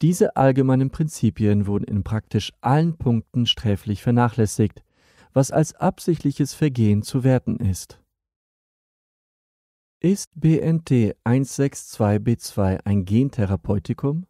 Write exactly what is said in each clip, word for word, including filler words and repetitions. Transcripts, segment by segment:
Diese allgemeinen Prinzipien wurden in praktisch allen Punkten sträflich vernachlässigt, was als absichtliches Vergehen zu werten ist. Ist B N T eins sechs zwei B zwei ein Gentherapeutikum?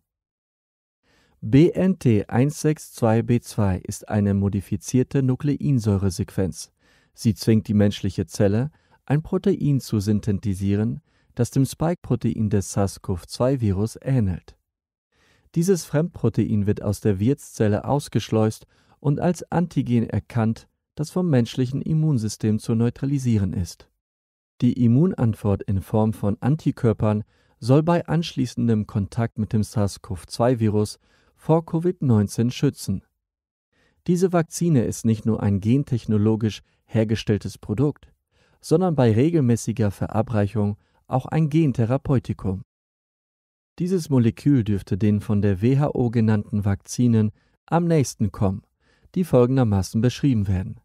B N T eins sechs zwei B zwei ist eine modifizierte Nukleinsäuresequenz. Sie zwingt die menschliche Zelle, ein Protein zu synthetisieren, das dem Spike-Protein des SARS-CoV zwei Virus ähnelt. Dieses Fremdprotein wird aus der Wirtszelle ausgeschleust und als Antigen erkannt, das vom menschlichen Immunsystem zu neutralisieren ist. Die Immunantwort in Form von Antikörpern soll bei anschließendem Kontakt mit dem SARS-CoV zwei Virus vor Covid neunzehn schützen. Diese Vakzine ist nicht nur ein gentechnologisch hergestelltes Produkt, sondern bei regelmäßiger Verabreichung auch ein Gentherapeutikum. Dieses Molekül dürfte den von der W H O genannten Vakzinen am nächsten kommen, die folgendermaßen beschrieben werden: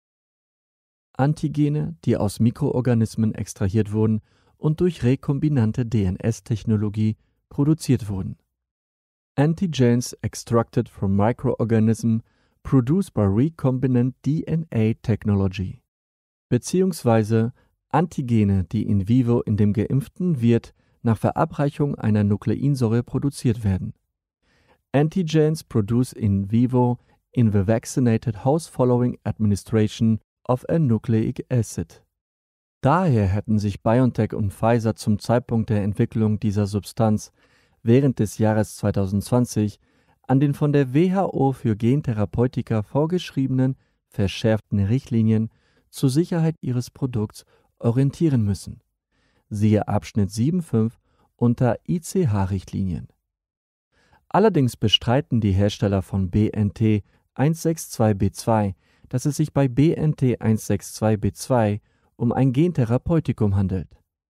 Antigene, die aus Mikroorganismen extrahiert wurden und durch rekombinante D N S-Technologie produziert wurden. Antigens extracted from microorganisms produced by recombinant D N A technology, beziehungsweise Antigene, die in vivo in dem geimpften Wirt nach Verabreichung einer Nukleinsäure produziert werden. Antigens produced in vivo in the vaccinated host following administration of a nucleic acid. Daher hätten sich BioNTech und Pfizer zum Zeitpunkt der Entwicklung dieser Substanz während des Jahres zwanzig zwanzig an den von der W H O für Gentherapeutika vorgeschriebenen verschärften Richtlinien zur Sicherheit ihres Produkts orientieren müssen. Siehe Abschnitt sieben Punkt fünf unter I C H-Richtlinien. Allerdings bestreiten die Hersteller von B N T eins sechs zwei B zwei, dass es sich bei B N T eins sechs zwei B zwei um ein Gentherapeutikum handelt.